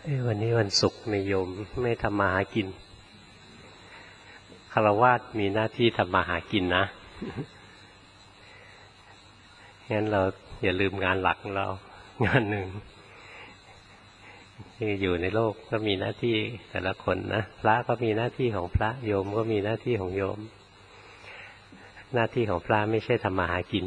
วันนี้วันศุกร์ในโยมไม่ทำมาหากินฆราวาสมีหน้าที่ทำมาหากินนะ งั้นเราอย่าลืมงานหลักของเรางานหนึ่งที่อยู่ในโลกก็มีหน้าที่แต่ละคนนะพระก็มีหน้าที่ของพระโยมก็มีหน้าที่ของโยมหน้าที่ของพระไม่ใช่ทำมาหากิน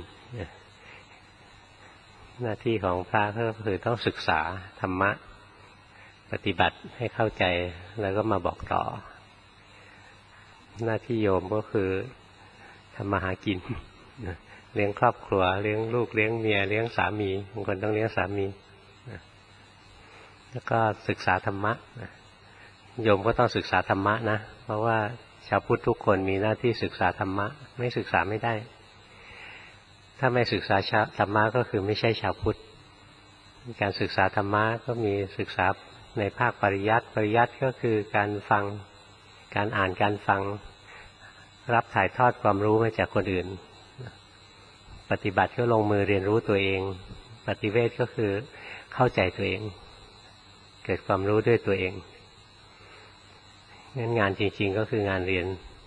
หน้าที่ของพระก็คือต้องศึกษาธรรมะปฏิบัติให้เข้าใจแล้วก็มาบอกต่อหน้าที่โยมก็คือทำมาหากินเลี้ยงครอบครัวเลี้ยงลูกเลี้ยงเมียเลี้ยงสามีบางคนต้องเลี้ยงสามีแล้วก็ศึกษาธรรมะโยมก็ต้องศึกษาธรรมะนะเพราะว่าชาวพุทธทุกคนมีหน้าที่ศึกษาธรรมะไม่ศึกษาไม่ได้ถ้าไม่ศึกษาธรรมะก็คือไม่ใช่ชาวพุทธการศึกษาธรรมะก็มีศึกษาในภาคปริยัติก็คือการฟังการอ่านการฟังรับถ่ายทอดความรู้มาจากคนอื่นปฏิบัติก็ลงมือเรียนรู้ตัวเองปฏิเวทก็คือเข้าใจตัวเองเกิดความรู้ด้วยตัวเองงั้นงานจริงๆก็คืองานเรียน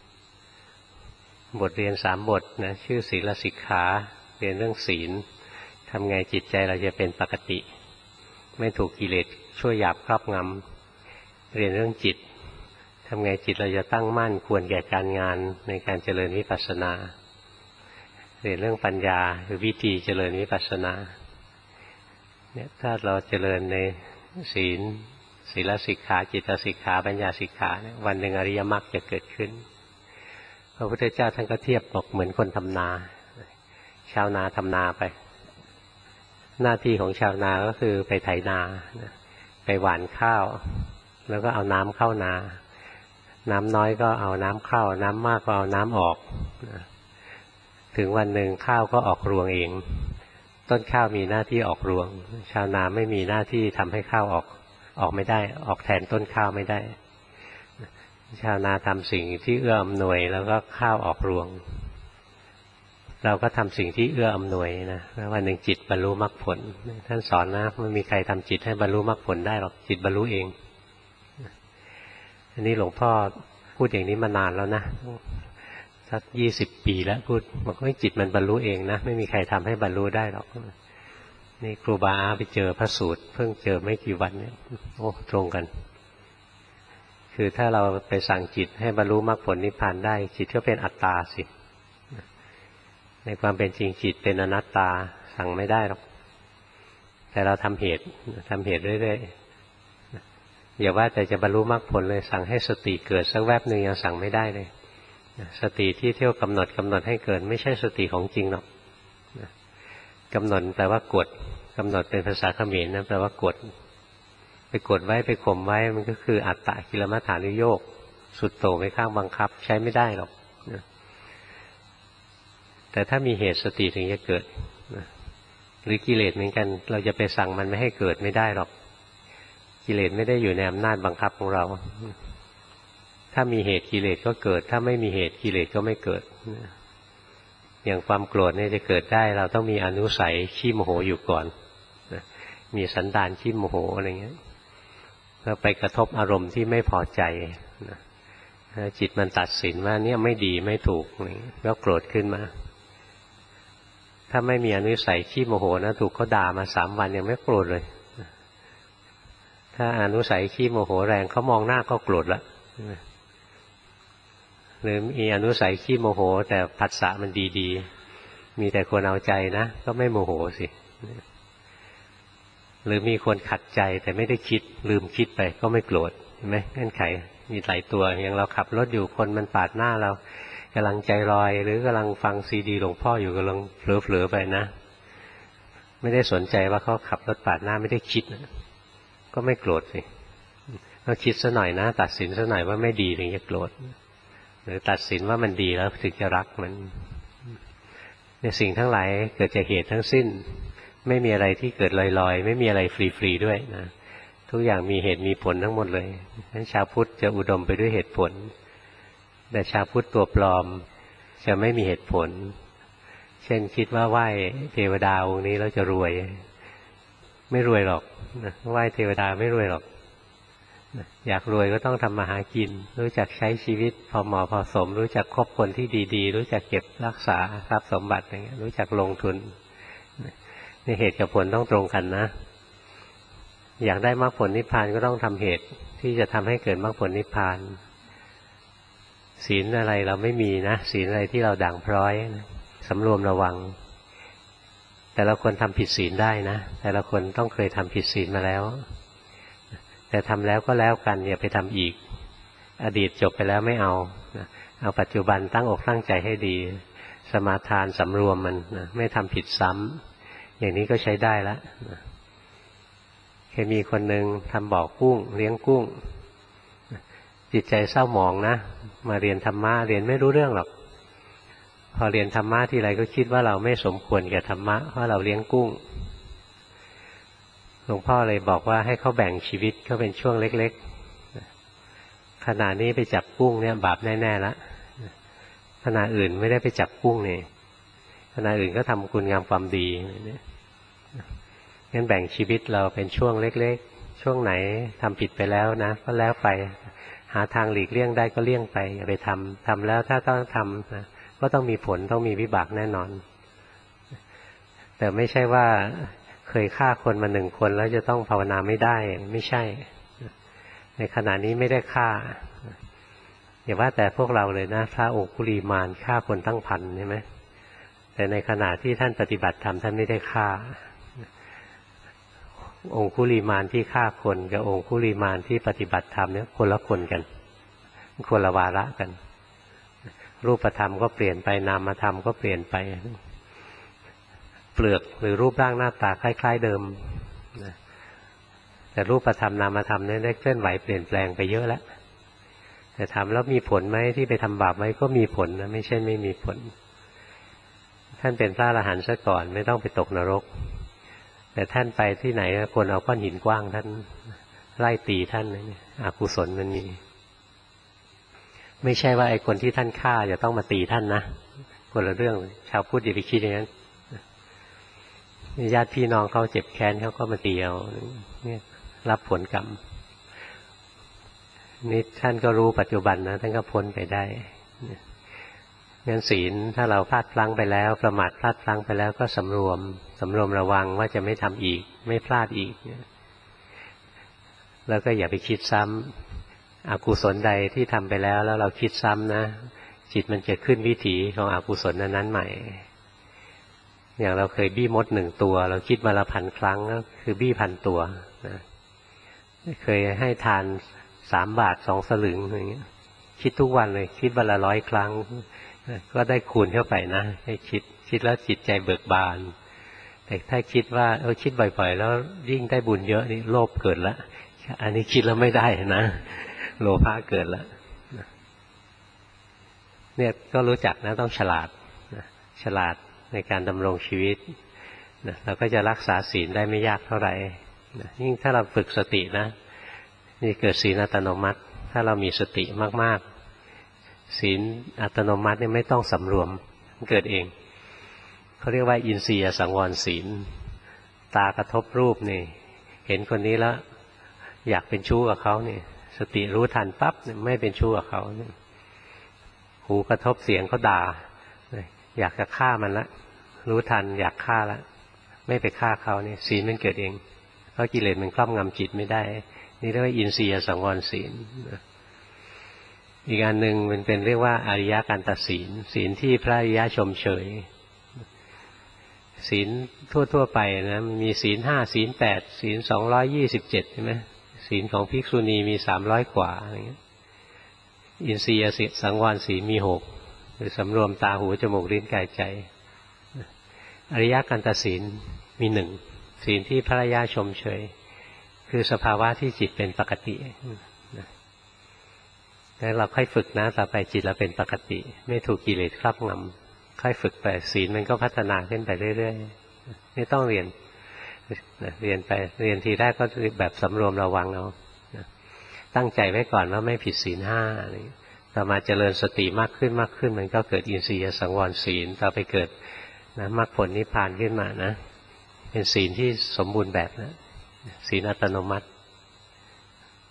บทเรียน3 บทนะชื่อศีลสิกขาเรียนเรื่องศีลทำไงจิตใจเราจะเป็นปกติไม่ถูกกิเลสชั่วหยาบครอบงำเรียนเรื่องจิตทำไงจิตเราจะตั้งมั่นควรแก่การงานในการเจริญวิปัสสนาเรียนเรื่องปัญญาคือวิธีเจริญวิปัสสนาเนี่ยถ้าเราเจริญในศีลสิกขาจิตสิกขาปัญญาสิกขาเนี่ยวันหนึ่งอริยมรรคจะเกิดขึ้นพระพุทธเจ้าท่านก็เทียบบอกเหมือนคนทำนาชาวนาทำนาไปหน้าที่ของชาวนาก็คือไปไถนาไปหว่านข้าวแล้วก็เอาน้ำเข้านาน้ำน้อยก็เอาน้ำเข้าน้ำมากก็เอาน้ำออกถึงวันหนึ่งข้าวก็ออกรวงเองต้นข้าวมีหน้าที่ออกรวงชาวนาไม่มีหน้าที่ทำให้ข้าวออกไม่ได้ออกแทนต้นข้าวไม่ได้ชาวนาทำสิ่งที่เอื้ออำนวยแล้วก็ข้าวออกรวงเราก็ทำสิ่งที่เอื้ออำนวยนะแล้ววันหนึ่งจิตบรรลุมรรคผลท่านสอนนะไม่มีใครทำจิตให้บรรลุมรรคผลได้หรอกจิตบรรลุเองอันนี้หลวงพ่อพูดอย่างนี้มานานแล้วนะสัก20 ปีแล้วพูดบอกว่าจิตมันบรรลุเองนะไม่มีใครทำให้บรรลุได้หรอกนี่ครูบาอาไปเจอพระสูตรเพิ่งเจอไม่กี่วันเนี่ยโอ้ตรงกันคือถ้าเราไปสั่งจิตให้บรรลุมรรคผลนิพพานได้จิตก็เป็นอัตตาสิในความเป็นจริงจิตเป็นอนัตตาสั่งไม่ได้หรอกแต่เราทำเหตุเรื่อยๆอย่าว่าแต่จะบรรลุมรรคผลเลยสั่งให้สติเกิดสักแวบหนึ่งยังสั่งไม่ได้เลยสติที่เที่ยวกำหนดให้เกิดไม่ใช่สติของจริงหรอกกำหนดแปลว่ากดกำหนดเป็นภาษาเขมรนะแปลว่ากดไปกดไว้ไปข่มไว้มันก็คืออัตตะกิลมัฏฐานุโยคสุดโต่งไปข้างบังคับใช้ไม่ได้หรอกแต่ถ้ามีเหตุสติถึงจะเกิดหรือกิเลสเหมือนกันเราจะไปสั่งมันไม่ให้เกิดไม่ได้หรอกกิเลสไม่ได้อยู่ในอำนาจบังคับของเราถ้ามีเหตุกิเลสก็เกิดถ้าไม่มีเหตุกิเลสก็ไม่เกิดอย่างความโกรธเนี่ยจะเกิดได้เราต้องมีอนุสัยขี้โมโหอยู่ก่อนมีสันดานขี้โมโหอะไรเงี้ยแล้วไปกระทบอารมณ์ที่ไม่พอใจจิตมันตัดสินว่าเนี่ยไม่ดีไม่ถูกแล้วโกรธขึ้นมาถ้าไม่มีอนุสัยขี้โมโหนะถูกเขาด่ามา3 วันยังไม่โกรธเลยถ้าอนุสัยขี้โมโหแรงเขามองหน้าก็โกรธละหรือมีอนุสัยขี้โมโหแต่ผัสสะมันดีๆมีแต่คนเอาใจนะก็ไม่โมโหสิหรือมีคนขัดใจแต่ไม่ได้คิดลืมคิดไปก็ไม่โกรธเห็นไหมเงื่อนไขมีหลายตัวอย่างเราขับรถอยู่คนมันปาดหน้าเรากำลังใจลอยหรือกำลังฟังซีดีหลวงพ่ออยู่กำลังเผลอๆไปนะไม่ได้สนใจว่าเขาขับรถปาดหน้าไม่ได้คิดก็ไม่โกรธสิเราคิดซะหน่อยนะตัดสินซะหน่อยว่าไม่ดีถึงจะโกรธหรือตัดสินว่ามันดีแล้วถึงจะรักมันในสิ่งทั้งหลายเกิดจากเหตุทั้งสิ้นไม่มีอะไรที่เกิดลอยๆไม่มีอะไรฟรีๆด้วยนะทุกอย่างมีเหตุมีผลทั้งหมดเลยฉะนั้นชาวพุทธจะอุดมไปด้วยเหตุผลแต่ชาวพุทธตัวปลอมจะไม่มีเหตุผลเช่นคิดว่าไหว้เทวดาองค์นี้แล้วจะรวยไม่รวยหรอกไหว้เทวดาไม่รวยหรอกอยากรวยก็ต้องทำมาหากินรู้จักใช้ชีวิตพอเหมาะพอสมรู้จักคบคนที่ดีๆรู้จักเก็บรักษาทรัพย์สมบัติอย่างเงี้ยรู้จักลงทุนนี่เหตุกับผลต้องตรงกันนะอยากได้มรรคผลนิพพานก็ต้องทำเหตุที่จะทำให้เกิดมรรคผลนิพพานศีลอะไรเราไม่มีนะศีลอะไรที่เราด่างพร้อยสำรวมระวังแต่ละคนทำผิดศีลได้นะแต่ละคนต้องเคยทำผิดศีลมาแล้วแต่ทำแล้วก็แล้วกันอย่าไปทำอีกอดีตจบไปแล้วไม่เอาเอาปัจจุบันตั้งอกตั้งใจให้ดีสมาทานสำรวมมันไม่ทำผิดซ้ำอย่างนี้ก็ใช้ได้แล้วเคยมีคนหนึ่งทำบ่อกุ้งเลี้ยงกุ้งจิตใจเศร้าหมองนะมาเรียนธรรมะเรียนไม่รู้เรื่องหรอกพอเรียนธรรมะทีไรก็คิดว่าเราไม่สมควรแก่ธรรมะเพราะเราเลี้ยงกุ้งหลวงพ่อเลยบอกว่าให้เขาแบ่งชีวิตเขาเป็นช่วงเล็กๆขณะนี้ไปจับกุ้งเนี่ยบาปแน่ๆละขณะอื่นไม่ได้ไปจับกุ้งนี่ขณะอื่นก็ทำคุณงามความดีงั้นแบ่งชีวิตเราเป็นช่วงเล็กๆช่วงไหนทำผิดไปแล้วนะก็แล้วไปหาทางหลีกเลี่ยงได้ก็เลี่ยงไปอย่าไปทำแล้วถ้าต้องทำนะก็ต้องมีผลต้องมีวิบากแน่นอนแต่ไม่ใช่ว่าเคยฆ่าคนมา1 คนแล้วจะต้องภาวนาไม่ได้ไม่ใช่ในขณะนี้ไม่ได้ฆ่าอย่าว่าแต่พวกเราเลยนะพระองคุลีมานฆ่าคนตั้งพันใช่ไหมแต่ในขณะที่ท่านปฏิบัติธรรมท่านไม่ได้ฆ่าองคุลีมานที่ฆ่าคนกับองคุลีมานที่ปฏิบัติธรรมเนี่ยคนละคนกันคนละวาระกันรูปธรรมก็เปลี่ยนไปนามธรรมก็เปลี่ยนไปเปลือกหรือรูปร่างหน้าตาคล้ายๆเดิมแต่รูปธรรมนามธรรมเนี่ยได้เคลื่อนไหวเปลี่ยนแปลงไปเยอะแล้วแต่ถามแล้วมีผลไหมที่ไปทำบาปไว้ก็มีผลนะไม่ใช่ไม่มีผลท่านเป็นพระอรหันต์ซะก่อนไม่ต้องไปตกนรกแต่ท่านไปที่ไหนคนเอาก้อนหินกว้างท่านไล่ตีท่านนี่อกุศลมันมีไม่ใช่ว่าไอ้คนที่ท่านฆ่าจะต้องมาตีท่านนะคนละเรื่องชาวพุทธอย่าไปคิดอย่างนั้นญาติพี่น้องเขาเจ็บแค้นเขาก็มาตีเอาเนี่ยรับผลกรรมนี่ท่านก็รู้ปัจจุบันนะท่านก็พ้นไปได้งั้นศีลถ้าเราพลาดพลั้งไปแล้วประมาทพลาดพลั้งไปแล้วก็สำรวมระวังว่าจะไม่ทำอีกไม่พลาดอีกแล้วก็อย่าไปคิดซ้ำอกุศลใดที่ทำไปแล้วเราคิดซ้ำนะจิตมันจะขึ้นวิถีของอกุศลนั้นๆใหม่อย่างเราเคยบี้มด1 ตัวเราคิดวันละ1,000 ครั้งก็คือบี้1,000 ตัวนะเคยให้ทาน3 บาท 2 สลึงอย่างเงี้ยคิดทุกวันเลยคิดวันละ100 ครั้งก็ได้คูณเข้าไปนะให้คิดแล้วจิตใจเบิกบานแต่ถ้าคิดว่าคิดบ่อยๆแล้วยิ่งได้บุญเยอะนี่โลภเกิดแล้วอันนี้คิดแล้วไม่ได้นะโลภะเกิดแล้วเนี่ยก็รู้จักนะต้องฉลาดฉลาดในการดำรงชีวิตเราก็จะรักษาศีลได้ไม่ยากเท่าไหร่ยิ่งถ้าเราฝึกสตินะนี่เกิดศีลอัตโนมัติถ้าเรามีสติมากๆศีลอัตโนมัติเนี่ยไม่ต้องสำรวมมันเกิดเองเขาเรียกว่าอินทรียสังวรศีลตากระทบรูปนี่เห็นคนนี้แล้วอยากเป็นชู้กับเขาเนี่ยสติรู้ทันปั๊บไม่เป็นชู้กับเขาหูกระทบเสียงเขาด่าอยากจะฆ่ามันละรู้ทันอยากฆ่าละไม่ไปฆ่าเขาเนี่ยศีลมันเกิดเองเพราะกิเลสมันครอบงำจิตไม่ได้นี่เรียกว่าอินทรียสังวรศีลอีกอันหนึ่งมันเป็นเรียกว่าอริยกันตศีลศีลที่พระอริยะชมเชยศีลทั่วๆไปนะมีศีล5ศีล8ศีล227ใช่ไหมศีลของภิกษุณีมี300 กว่าอะไรเงี้ยอินทรียสังวรศีลมี6หรือสำรวมตาหูจมูกลิ้นกายใจอริยกันตศีลมี1ศีลที่พระอริยะชมเชยคือสภาวะที่จิตเป็นปกติแล้วเราค่อยฝึกนะต่อไปจิตเราเป็นปกติไม่ถูกกิเลสครอบงำค่อยฝึกไปศีลมันก็พัฒนาขึ้นไปเรื่อยๆไม่ต้องเรียนไปเรียนทีแรกก็แบบสำรวมระวังเอาตั้งใจไว้ก่อนว่าไม่ผิดศีล5อะไรต่อมาเจริญสติมากขึ้นมันก็เกิดอินทรียสังวรศีลต่อไปเกิดนะมรรคผลนิพพานขึ้นมานะเป็นศีลที่สมบูรณ์แบบนะศีลอัตโนมัติ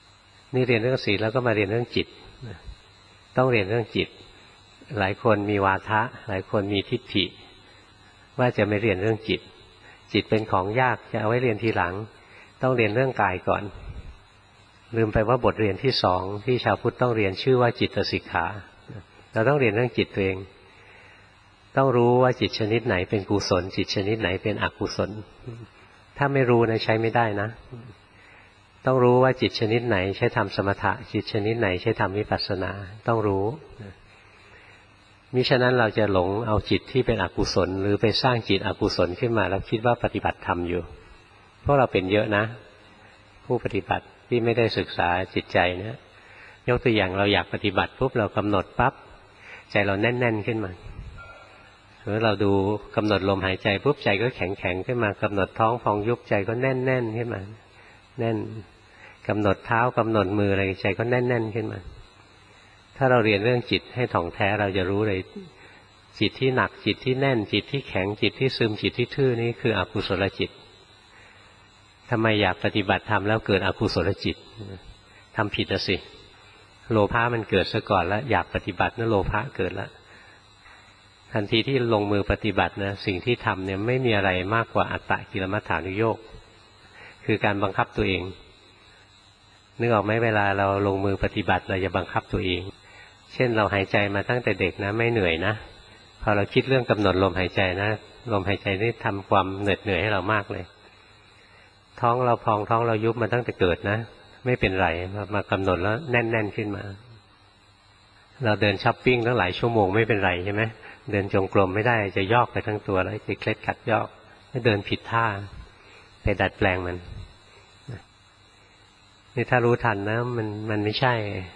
นี่เรียนเรื่องศีลแล้วก็มาเรียนเรื่องจิตต้องเรียนเรื่องจิตหลายคนมีวาทะหลายคนมีทิฏฐิว่าจะไม่เรียนเรื่องจิตจิตเป็นของยากจะเอาไว้เรียนทีหลังต้องเรียนเรื่องกายก่อนลืมไปว่าบทเรียนที่สองที่ชาวพุทธต้องเรียนชื่อว่าจิตสิกขาเราต้องเรียนเรื่องจิตตัวเองต้องรู้ว่าจิตชนิดไหนเป็นกุศลจิตชนิดไหนเป็นอกุศลถ้าไม่รู้นะใช้ไม่ได้นะต้องรู้ว่าจิตชนิดไหนใช้ทำสมถะจิตชนิดไหนใช้ทำวิปัสสนาต้องรู้มิฉะนั้นเราจะหลงเอาจิตที่เป็นอกุศลหรือไปสร้างจิตอกุศลขึ้นมาแล้วคิดว่าปฏิบัติธรรมอยู่พวกเราเป็นเยอะนะผู้ปฏิบัติที่ไม่ได้ศึกษาจิตใจนะยกตัวอย่างเราอยากปฏิบัติปุ๊บเรากำหนดปั๊บใจเราแน่นๆขึ้นมาหรือเราดูกำหนดลมหายใจปุ๊บใจก็แข็งๆขึ้นมากำหนดท้องพองยุบใจก็แน่นๆขึ้นมาแน่นกำหนดเท้ากำหนดมืออะไรใจก็แน่นๆขึ้นมาถ้าเราเรียนเรื่องจิตให้ถ่องแท้เราจะรู้เลยจิตที่หนักจิตที่แน่นจิตที่แข็งจิตที่ซึมจิตที่ทื่อนี่คืออกุศลจิตทำไมอยากปฏิบัติธรรมแล้วเกิดอกุศลจิตทำผิดสิโลภะมันเกิดซะก่อนแล้วอยากปฏิบัตินั่นโลภะเกิดแล้วทันทีที่ลงมือปฏิบัตินะสิ่งที่ทำเนี่ยไม่มีอะไรมากกว่าอัตตกิลมัฏฐานุโยคคือการบังคับตัวเองนึกออกไหมเวลาเราลงมือปฏิบัติเราจะบังคับตัวเองเช่นเราหายใจมาตั้งแต่เด็กนะไม่เหนื่อยนะพอเราคิดเรื่องกำหนดลมหายใจนะลมหายใจนี่ทำความเหนื่อยให้เรามากเลยท้องเราพองท้องเรายุบมาตั้งแต่เกิดนะไม่เป็นไรมากำหนดแล้วแน่นๆขึ้นมาเราเดินช้อปปิ้งตั้งหลายชั่วโมงไม่เป็นไรใช่ไหมเดินจงกรมไม่ได้จะยอกไปทั้งตัวแล้วจะเคล็ดขัดยอกไม่เดินผิดท่าไปดัดแปลงมันนี่ถ้ารู้ทันนะมันไม่ใช่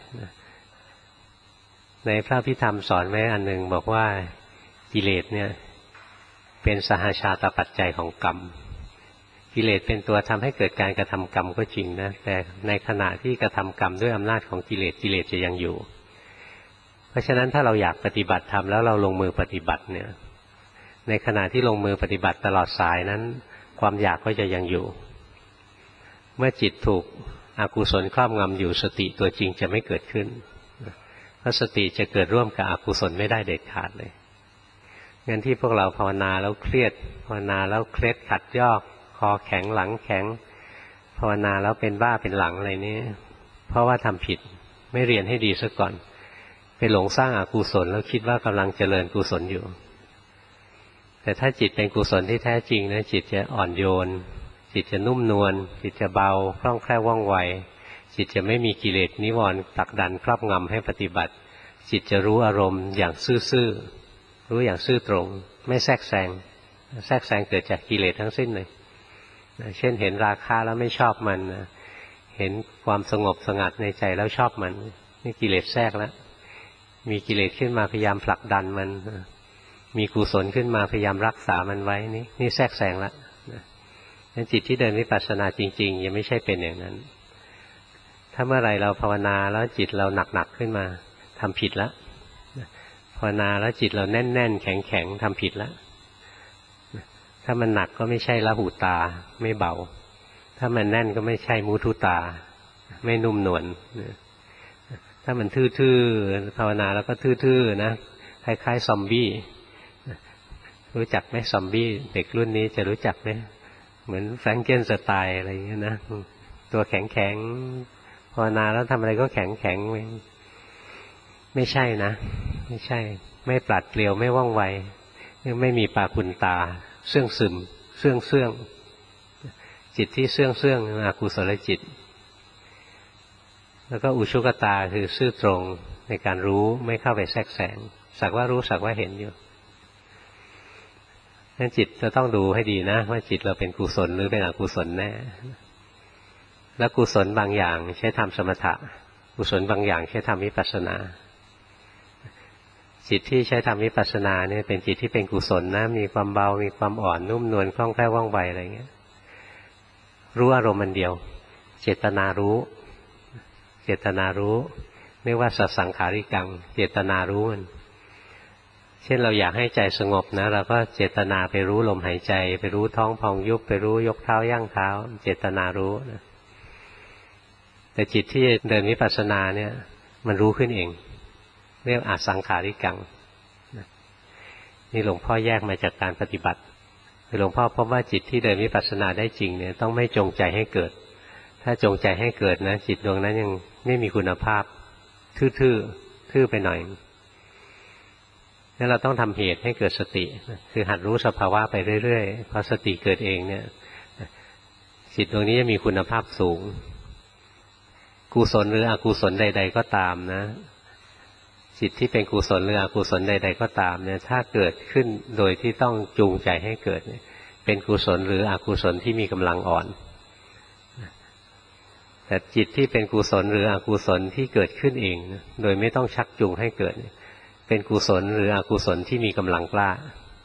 ในพระพิธรรมสอนไว้อันหนึ่งบอกว่ากิเลสเนี่ยเป็นสหชาตปัจจัยของกรรมกิเลสเป็นตัวทำให้เกิดการกระทำกรรมก็จริงนะแต่ในขณะที่กระทำกรรมด้วยอำนาจของกิเลสจะยังอยู่เพราะฉะนั้นถ้าเราอยากปฏิบัติธรรมแล้วเราลงมือปฏิบัติเนี่ยในขณะที่ลงมือปฏิบัติตลอดสายนั้นความอยากก็จะยังอยู่เมื่อจิตถูกอกุศลครอบงำอยู่สติตัวจริงจะไม่เกิดขึ้นเพราะสติจะเกิดร่วมกับอกุศลไม่ได้เด็ดขาดเลยงั้นที่พวกเราภาวนาแล้วเครียดภาวนาแล้วเคล็ดขัดยอกคอแข็งหลังแข็งภาวนาแล้วเป็นบ้าเป็นหลังอะไรนี้เพราะว่าทำผิดไม่เรียนให้ดีซะก่อนไปหลงสร้างอกุศลแล้วคิดว่ากำลังเจริญกุศลอยู่แต่ถ้าจิตเป็นกุศลที่แท้จริงนะจิตจะอ่อนโยนจิตจะนุ่มนวลจิตจะเบาคล่องแคล่วว่องไวจิตจะไม่มีกิเลสนิวรณ์ผลักดันครอบงำให้ปฏิบัติจิตจะรู้อารมณ์อย่างซื่อๆรู้อย่างซื่อตรงไม่แทรกแซงเกิดจากกิเลสทั้งสิ้นเลยเช่นเห็นราคะแล้วไม่ชอบมันเห็นความสงบสงัดในใจแล้วชอบมันนี่กิเลสแทรกแล้วมีกิเลสขึ้นมาพยายามผลักดันมันมีกุศลขึ้นมาพยายามรักษามันไว้นี่แทรกแซงแล้วนั้นจิตที่เดินวิปัสสนาจริงๆยังไม่ใช่เป็นอย่างนั้นถ้าเมื่อไรเราภาวนาแล้วจิตเราหนักๆขึ้นมาทำผิดแล้วภาวนาแล้วจิตเราแน่นๆแข็งๆทำผิดแล้วถ้ามันหนักก็ไม่ใช่ละหูตาไม่เบาถ้ามันแน่นก็ไม่ใช่มุทุตาไม่นุ่มนวลถ้ามันทื่อๆภาวนาแล้วก็ทื่อๆนะคล้ายๆซอมบี้รู้จักไหมซอมบี้เด็กรุ่นนี้จะรู้จักไหมเหมือนแฟรงเกนสไตน์อะไรอย่างเงี้ยนะตัวแข็งๆภาวนาแล้วทำอะไรก็แข็งๆไม่ใช่นะไม่ใช่ไม่ปราดเปรียวไม่ว่องไวไม่มีปาคุณตาเสื่องซึมเสื่องจิตที่เสื่องอกุศลจิตแล้วก็อุชุกตาคือซื่อตรงในการรู้ไม่เข้าไปแทรกแซงสักว่ารู้สักว่าเห็นอยู่นั้นจิตจะต้องดูให้ดีนะว่าจิตเราเป็นกุศลหรือเป็นอกุศลแน่แล้วกุศลบางอย่างใช้ทำสมถะกุศลบางอย่างใช้ทำวิปัสสนาจิตที่ใช้ทำวิปัสสนาเนี่ยเป็นจิตที่เป็นกุศลนะมีความเบามีความอ่อนนุ่มนวลคล่องแคล่วว่องไวอะไรเงี้ยรู้อารมณ์มันเดียวเจตนารู้เรียกว่าสัสังขาริกังเจตนารู้มันเช่นเราอยากให้ใจสงบนะเราก็เจตนาไปรู้ลมหายใจไปรู้ท้องพองยุบไปรู้ยกเท้าย่างเท้าเจตนารู้นะแต่จิตที่เดินวิปัสสนาเนี่ยมันรู้ขึ้นเองเรียกอสังขาริกังนี่หลวงพ่อแยกมาจากการปฏิบัติหลวงพ่อพบว่าจิตที่เดินวิปัสสนาได้จริงเนี่ยต้องไม่จงใจให้เกิดถ้าจงใจให้เกิดนะจิตดวงนั้นยังไม่มีคุณภาพทื่อไปหน่อยงั้นเราต้องทำเหตุให้เกิดสติคือหัดรู้สภาวะไปเรื่อยๆพอสติเกิดเองเนี่ยจิตดวงนี้จะมีคุณภาพสูงกุศลหรืออกุศลใดๆก็ตามนะจิตที่เป็นกุศลหรืออกุศลใดๆก็ตามเนี่ยถ้าเกิดขึ้นโดยที่ต้องจูงใจให้เกิดเป็นกุศลหรืออกุศลที่มีกำลังอ่อนแต่จิตที่เป็นกุศลหรืออกุศลที่เกิดขึ้นเองโดยไม่ต้องชักจูงให้เกิดเป็นกุศลหรืออกุศลที่มีกำลังกล้า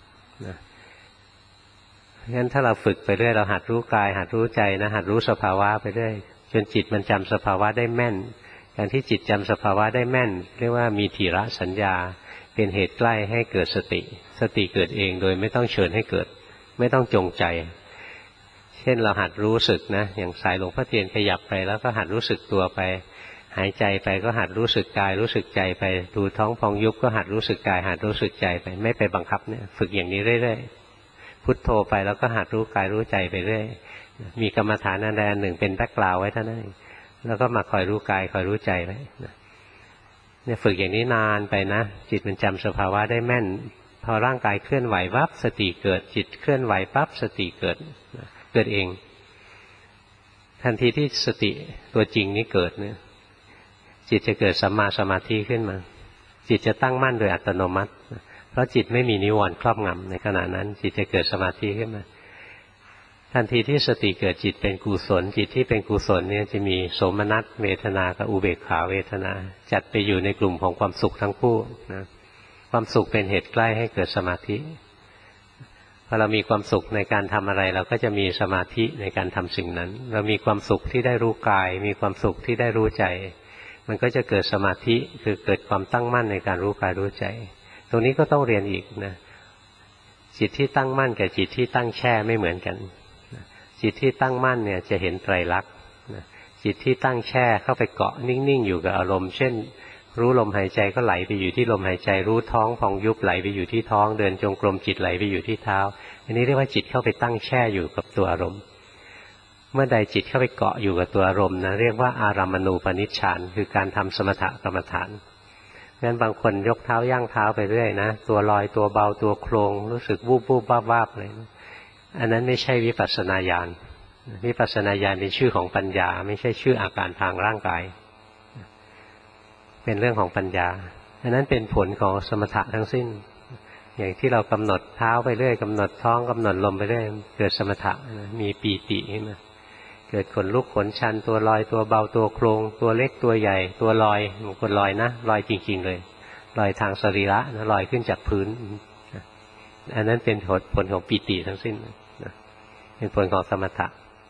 งั้นถ้าเราฝึกไปเรื่อยเราหัดรู้กายหัดรู้ใจนะหัดรู้สภาวะไปเรื่อยจนจิตมันจำสภาวะได้แม่นการที่จิตจำสภาวะได้แม่นเรียกว่ามีถีระสัญญาเป็นเหตุใกล้ให้เกิดสติเกิดเองโดยไม่ต้องเชิญให้เกิดไม่ต้องจงใจเช่นเราหัดรู้สึกนะอย่างสายหลวงพ่อเทียนขยับไปแล้วก็หัดรู้สึกตัวไปหายใจไปก็หัดรู้สึกกายรู้สึกใจไปดูท้องพองยุบก็หัดรู้สึกกายหัดรู้สึกใจไปไม่ไปบังคับเนี่ยฝึกอย่างนี้เรื่อยๆพุทโธไปแล้วก็หัดรู้กายรู้ใจไปเรื่อยมีกรรมฐานอันใดอันหนึ่งเป็นแบ็คกราวด์ไว้เท่านั้นแล้วก็มาคอยรู้กายคอยรู้ใจไว้เนี่ยฝึกอย่างนี้นานไปนะจิตมันจำสภาวะได้แม่นพอร่างกายเคลื่อนไหวปั๊บสติเกิดจิตเคลื่อนไหวปั๊บสติเกิดเองทันทีที่สติตัวจริงนี้เกิดเนี่ยจิตจะเกิดสัมมาสมาธิขึ้นมาจิตจะตั้งมั่นโดยอัตโนมัติเพราะจิตไม่มีนิวรณ์ครอบงำในขณะนั้นจิตจะเกิดสมาธิขึ้นมาทันทีที่สติเกิดจิตเป็นกุศลจิตที่เป็นกุศลเนี่ยจะมีโสมนัสเวทนากับอุเบกขาเวทนาจัดไปอยู่ในกลุ่มของความสุขทั้งคู่นะความสุขเป็นเหตุใกล้ให้เกิดสมาธิพอเรามีความสุขในการทำอะไรเราก็จะมีสมาธิในการทำสิ่งนั้นเรามีความสุขที่ได้รู้กายมีความสุขที่ได้รู้ใจมันก็จะเกิดสมาธิคือเกิดความตั้งมั่นในการรู้กายรู้ใจตรงนี้ก็ต้องเรียนอีกนะจิตที่ตั้งมั่นกับจิตที่ตั้งแช่ไม่เหมือนกันจิตที่ตั้งมั่นเนี่ยจะเห็นไตรลักษณ์จิตที่ตั้งแช่เข้าไปเกาะนิ่งๆอยู่กับอารมณ์เช่นรู้ลมหายใจก็ไหลไปอยู่ที่ลมหายใจรู้ท้องพองยุบไหลไปอยู่ที่ท้องเดินจงกรมจิตไหลไปอยู่ที่เท้าอันนี้เรียกว่าจิตเข้าไปตั้งแช่อยู่กับตัวอารมณ์เมื่อใดจิตเข้าไปเกาะอยู่กับตัวอารมณ์นะเรียกว่าอารัมมณูปนิชฌานคือการทำสมถกรรมฐานงั้นบางคนยกเท้าย่างเท้าไปเรื่อยนะตัวลอยตัวเบาตัวโครงรู้สึกวูบวูบวาบวาบเลยอันนั้นไม่ใช่วิปัสสนาญาณวิปัสสนาญาณเป็นชื่อของปัญญาไม่ใช่ชื่ออาการทางร่างกายเป็นเรื่องของปัญญาอันนั้นเป็นผลของสมถะทั้งสิ้นอย่างที่เรากำหนดเท้าไปเรื่อยกำหนดท้องกำหนดลมไปเรื่อยเกิดสมถะมีปีติขึ้นมาเกิดขนลุกขนชันตัวลอยตัวเบาตัวโครงตัวเล็กตัวใหญ่ตัวลอยบางคนลอยนะลอยจริงๆเลยลอยทางสรีระนะลอยขึ้นจากพื้นอันนั้นเป็นผลของปีติทั้งสิ้นเป็นผลของสมถะ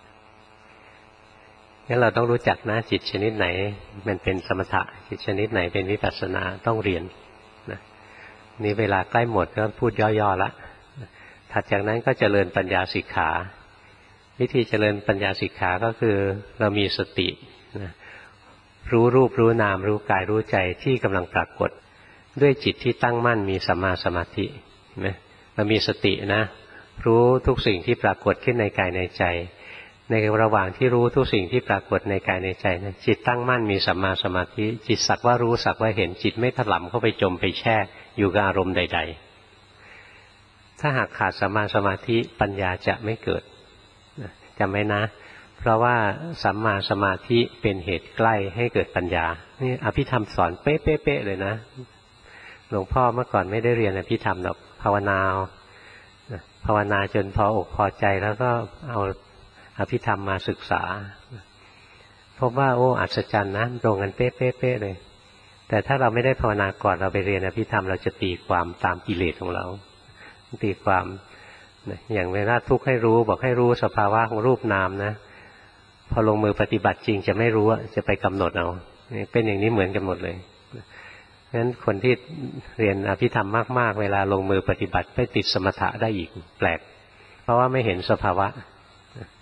งั้นเราต้องรู้จักนะจิตชนิดไหนมันเป็นสมถะจิตชนิดไหนเป็นวิปัสสนาต้องเรียนนะนี่เวลาใกล้หมดก็พูดย่อๆละถัดจากนั้นก็เจริญปัญญาสิกขาวิธีเจริญปัญญาสิกขาก็คือเรามีสตินะรู้รูปรู้นามรู้กายรู้ใจที่กำลังปรากฏด้วยจิตที่ตั้งมั่นมีสัมมาสมาธิเห็นไหมเรามีสตินะรู้ทุกสิ่งที่ปรากฏขึ้นในกายในใจในระหว่างที่รู้ทุกสิ่งที่ปรากฏในกายในใจนะจิตตั้งมั่นมีสัมมาสมาธิจิตสักว่ารู้สักว่าเห็นจิตไม่ถลำเข้าไปจมไปแช่อยู่กับอารมณ์ใดๆถ้าหากขาดสัมมาสมาธิปัญญาจะไม่เกิดจำไว้นะเพราะว่าสัมมาสมาธิเป็นเหตุใกล้ให้เกิดปัญญานี่อภิธรรมสอนเป๊ะๆเลยนะหลวงพ่อเมื่อก่อนไม่ได้เรียนอภิธรรมหรอกภาวนาจนพออกพอใจแล้วก็เอาอภิธรรมมาศึกษาพบว่าโอ้อัศจรรย์นะตรงกันเป๊ะๆเลยแต่ถ้าเราไม่ได้ภาวนาก่อนเราไปเรียนอภิธรรมเราจะตีความตามกิเลสของเราตีความอย่างเวลาทุกข์ให้รู้บอกให้รู้สภาวะของรูปนามนะพอลงมือปฏิบัติจริงจะไม่รู้จะไปกำหนดเอาเป็นอย่างนี้เหมือนกันหมดเลยงั้นคนที่เรียนอภิธรรมมากๆเวลาลงมือปฏิบัติไปติดสมถะได้อีกแปลกเพราะว่าไม่เห็นสภาวะ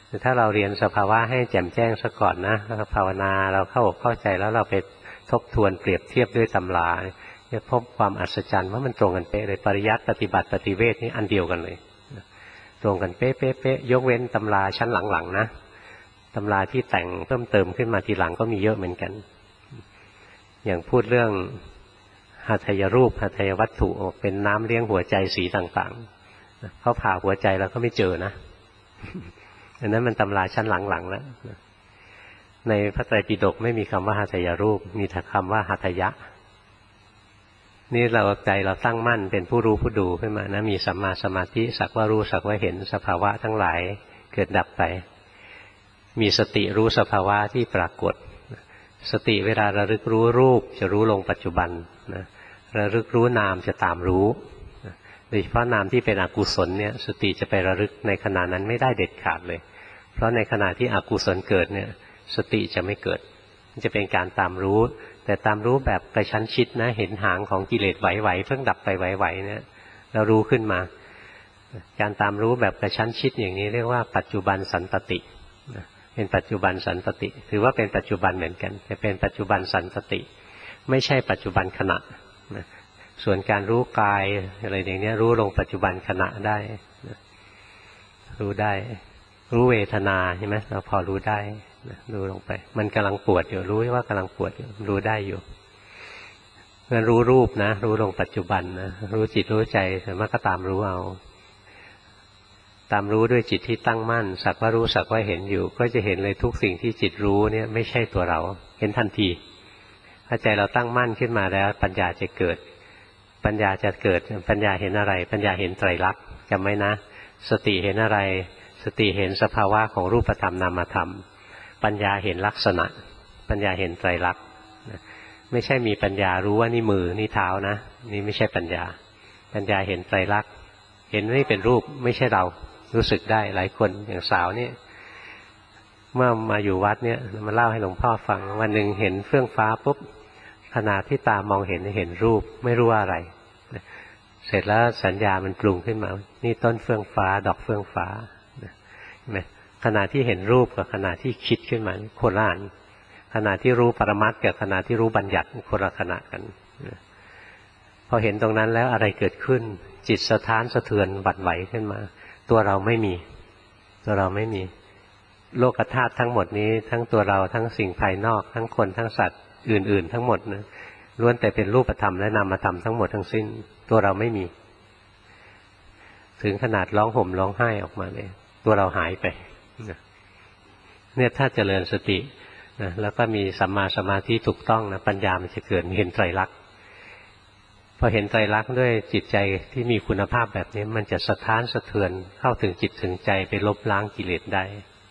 แต่ถ้าเราเรียนสภาวะให้แจ่มแจ้งซะก่อนนะภาวนาเราเข้าอกเข้าใจแล้วเราไปทบทวนเปรียบเทียบด้วยตำราจะพบความอัศจรรย์ว่ามันตรงกันเป๊ะเลยปริยัติปฏิบัติปฏิเวทนี่อันเดียวกันเลยตรงกันเป๊ะยกเว้นตำราชั้นหลังๆนะตำราที่แต่งเพิ่มเติมขึ้นมาทีหลังก็มีเยอะเหมือนกันอย่างพูดเรื่องหัตถยรูปหัตถยวัตถุเป็นน้ำเลี้ยงหัวใจสีต่างๆเขาผ่าหัวใจแล้วก็ไม่เจอนะอันนั้นมันตำราชั้นหลังๆแล้วในพระไตรปิฎกไม่มีคำว่าหัตถยรูปมีแต่คำว่าหัตถยะนี่เราใจเราตั้งมั่นเป็นผู้รู้ผู้ดูขึ้นมานะมีสัมมาสมาธิสักว่ารู้สักว่าเห็นสภาวะทั้งหลายเกิดดับไปมีสติรู้สภาวะที่ปรากฏสติเวลาระลึกรู้รูปจะรู้ลงปัจจุบันนะระลึกรู้นามจะตามรู้โดยเฉพาะนามที่เป็นอกุศลเนี่ยสติจะไประลึกในขณะนั้นไม่ได้เด็ดขาดเลยเพราะในขณะที่อกุศลเกิดเนี่ยสติจะไม่เกิดจะเป็นการตามรู้แต่ตามรู้แบบกระชั้นชิดนะเห็นหางของกิเลสไหวๆเพิ่งดับไปไหวๆเนี่ยเรารู้ขึ้นมาการตามรู้แบบกระชั้นชิดอย่างนี้เรียกว่าปัจจุบันสันตติเป็นปัจจุบันสันตติถือว่าเป็นปัจจุบันเหมือนกันแต่เป็นปัจจุบันสันตติไม่ใช่ปัจจุบันขณะส่วนการรู้กายอะไรอย่างนี้รู้ลงปัจจุบันขณะได้รู้ได้รู้เวทนาใช่ไหมเราพอรู้ได้ดูลงไปมันกำลังปวดอยู่รู้ว่ากำลังปวดอยู่รู้ได้อยู่งั้นรู้รูปนะรู้ลงปัจจุบันนะรู้จิตรู้ใจส่วนมากก็ตามรู้เอาตามรู้ด้วยจิตที่ตั้งมั่นสักว่ารู้สักว่าเห็นอยู่ก็จะเห็นเลยทุกสิ่งที่จิตรู้เนี่ยไม่ใช่ตัวเราเห็นทันทีถ้าใจเราตั้งมั่นขึ้นมาแล้วปัญญาจะเกิดปัญญาจะเกิดปัญญาเห็นอะไรปัญญาเห็นไตรลักษณ์จำไว้นะสติเห็นอะไรสติเห็นสภาวะของรูปธรรมนามธรรมปัญญาเห็นลักษณะปัญญาเห็นไตรลักษณ์ไม่ใช่มีปัญญารู้ว่านี่มือนี่เท้านะนี่ไม่ใช่ปัญญาปัญญาเห็นไตรลักษณ์เห็นนี่เป็นรูปไม่ใช่เรารู้สึกได้หลายคนอย่างสาวนี่เมื่อมาอยู่วัดเนี่ยมาเล่าให้หลวงพ่อฟังวันหนึ่งเห็นเฟื่องฟ้าปุ๊บขณะที่ตามองเห็นรูปไม่รู้ว่าอะไรเสร็จแล้วสัญญามันปรุงขึ้นมานี่ต้นเฟื่องฟ้าดอกเฟื่องฟ้าเห็นไหมขณะที่เห็นรูปกับขณะที่คิดขึ้นมาโคละอันขณะที่รู้ปรมัตถ์กับขณะที่รู้บัญญัติคนละขณะกันพอเห็นตรงนั้นแล้วอะไรเกิดขึ้นจิตสะท้านสะเทือนบัดไหวขึ้นมาตัวเราไม่มีตัวเราไม่มีโลกธาตุทั้งหมดนี้ทั้งตัวเราทั้งสิ่งภายนอกทั้งคนทั้งสัตว์อื่นๆทั้งหมดนะล้วนแต่เป็นรูปธรรมและนามธรรมทั้งหมดทั้งสิ้นตัวเราไม่มีถึงขนาดร้องห่มร้องไห้ออกมาเลยตัวเราหายไปเนี่ยถ้าเจริญสตินะแล้วก็มีสัมมาสมาธิถูกต้องนะปัญญามันจะเกิดเห็นไตรลักษณ์พอเห็นไตรลักษณ์ด้วยจิตใจที่มีคุณภาพแบบนี้มันจะสะท้านสะเทือนเข้าถึงจิตถึงใจไปลบล้างกิเลสได้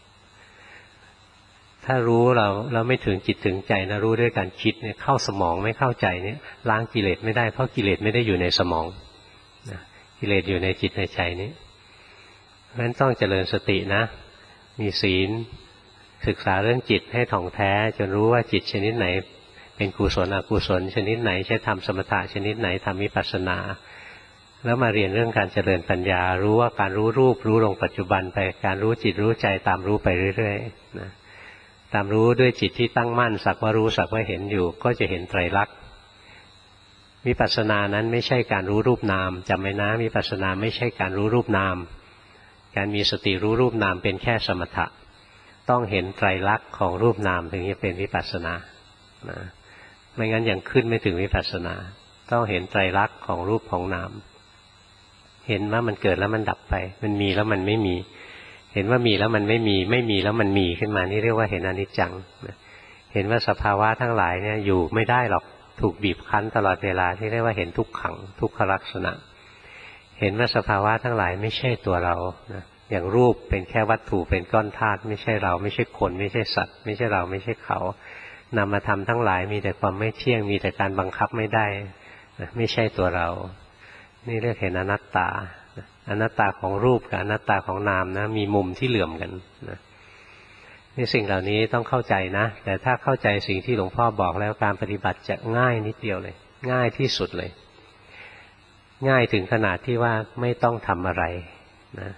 ถ้ารู้เราไม่ถึงจิตถึงใจนะรู้ด้วยการคิดเนี่ยเข้าสมองไม่เข้าใจเนี่ยล้างกิเลสไม่ได้เพราะกิเลสไม่ได้อยู่ในสมองกิเลสอยู่ในจิตในใจนี้เพราะฉะนั้นต้องเจริญสตินะมีศีลศึกษาเรื่องจิตให้ถ่องแท้จนรู้ว่าจิตชนิดไหนเป็นกุศลอกุศลชนิดไหนใช้ทำสมถะชนิดไหนทำวิปัสสนาแล้วมาเรียนเรื่องการเจริญปัญญารู้ว่าการรู้รูปรู้ลงปัจจุบันไปการรู้จิตรู้ใจตามรู้ไปเรื่อยๆนะตามรู้ด้วยจิตที่ตั้งมั่นสักว่ารู้สักว่าเห็นอยู่ก็จะเห็นไตรลักษณ์วิปัสสนานั้นไม่ใช่การรู้รูปนามจำไว้นะวิปัสสนาไม่ใช่การรู้รูปนามการมีสติรู้รูปนามเป็นแค่สมถะต้องเห็นไตรลักษณ์ของรูปนามถึงจะเป็นวิปัสสนานะไม่งั้นยังขึ้นไม่ถึงวิปัสสนาต้องเห็นไตรลักษณ์ของรูปของนามเห็นว่ามันเกิดแล้วมันดับไปมันมีแล้วมันไม่มีเห็นว่ามีแล้วมันไม่มีไม่มีแล้วมันมีขึ้นมานี่เรียกว่าเห็นอนิจจังเห็นว่าสภาวะทั้งหลายเนี่ยอยู่ไม่ได้หรอกถูกบีบคั้นตลอดเวลาที่เรียกว่าเห็นทุกขังทุกขลักษณะเห็นว่าสภาวะทั้งหลายไม่ใช่ตัวเรานะอย่างรูปเป็นแค่วัตถุเป็นก้อนธาตุไม่ใช่เราไม่ใช่คนไม่ใช่สัตว์ไม่ใช่เราไม่ใช่เขานามธรรมทั้งหลายมีแต่ความไม่เที่ยงมีแต่การบังคับไม่ได้ไม่ใช่ตัวเรานี่เรียกเห็นอนัตตาอนัตตาของรูปกับอนัตตาของนามนะมีมุมที่เหลื่อมกันนะนี่สิ่งเหล่านี้ต้องเข้าใจนะแต่ถ้าเข้าใจสิ่งที่หลวงพ่อบอกแล้วการปฏิบัติจะง่ายนิดเดียวเลยง่ายที่สุดเลยง่ายถึงขนาดที่ว่าไม่ต้องทำอะไรนะ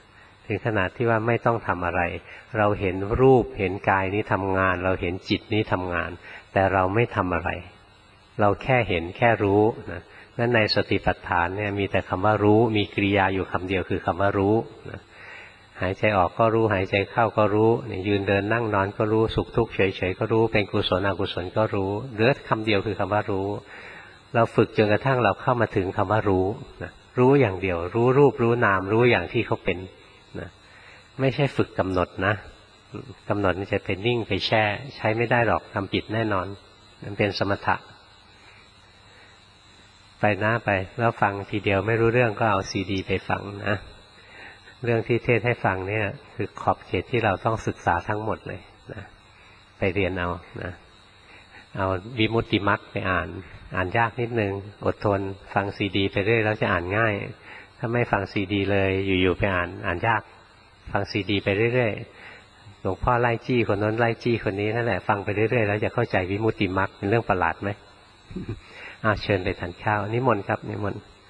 ถึงขนาดที่ว่าไม่ต้องทำอะไร เราเห็นรูปเห็นกายนี้ทำงานเราเห็นจิตนี้ทำงานแต่เราไม่ทำอะไรเราแค่เห็นแค่รู้นะนั่นในสติปัฏฐานเนี่ยมีแต่คำว่ารู้มีกริยาอยู่คำเดียวคือคำว่ารู้นะหายใจออกก็รู้หายใจเข้าก็รู้ยืนเดินนั่งนอนก็รู้สุขทุกข์เฉยๆก็รู้เป็นกุศลอกุศลก็รู้เหลือคำเดียวคือคำว่ารู้เราฝึกจนกระทั่งเราเข้ามาถึงคำว่ารู้นะรู้อย่างเดียวรู้รูปรู้นามรู้อย่างที่เขาเป็นนะไม่ใช่ฝึกกำหนดนะกำหนดมันจะเป็นนิ่งไปแช่ใช้ไม่ได้หรอกทำผิดแน่นอนมันเป็นสมถะไปนะไปแล้วฟังทีเดียวไม่รู้เรื่องก็เอาซีดีไปฟังนะเรื่องที่เทศให้ฟังเนี่ยคือขอบเขตที่เราต้องศึกษาทั้งหมดเลยนะไปเรียนเอานะเอาวิมุตติมรรคไปอ่านยากนิดนึงอดทนฟังซีดีไปเรื่อยแล้วจะอ่านง่ายถ้าไม่ฟังซีดีเลยอยู่ๆไปอ่านยากฟังซีดีไปเรื่อยๆหลวงพ่อไล่จี้คนนั้นไล่จี้คนนี้นั่นแหละฟังไปเรื่อยๆแล้วจะเข้าใจวิมุตติมรรคเป็นเรื่องประหลาดไหมเชิญไปทานข้าวนิมนต์ครับนิมนต์